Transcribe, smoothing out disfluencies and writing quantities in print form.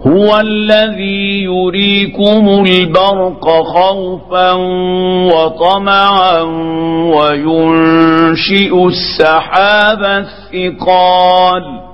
هو الذي يريكم البرق خوفا وطمعا وينشئ السحاب الثقال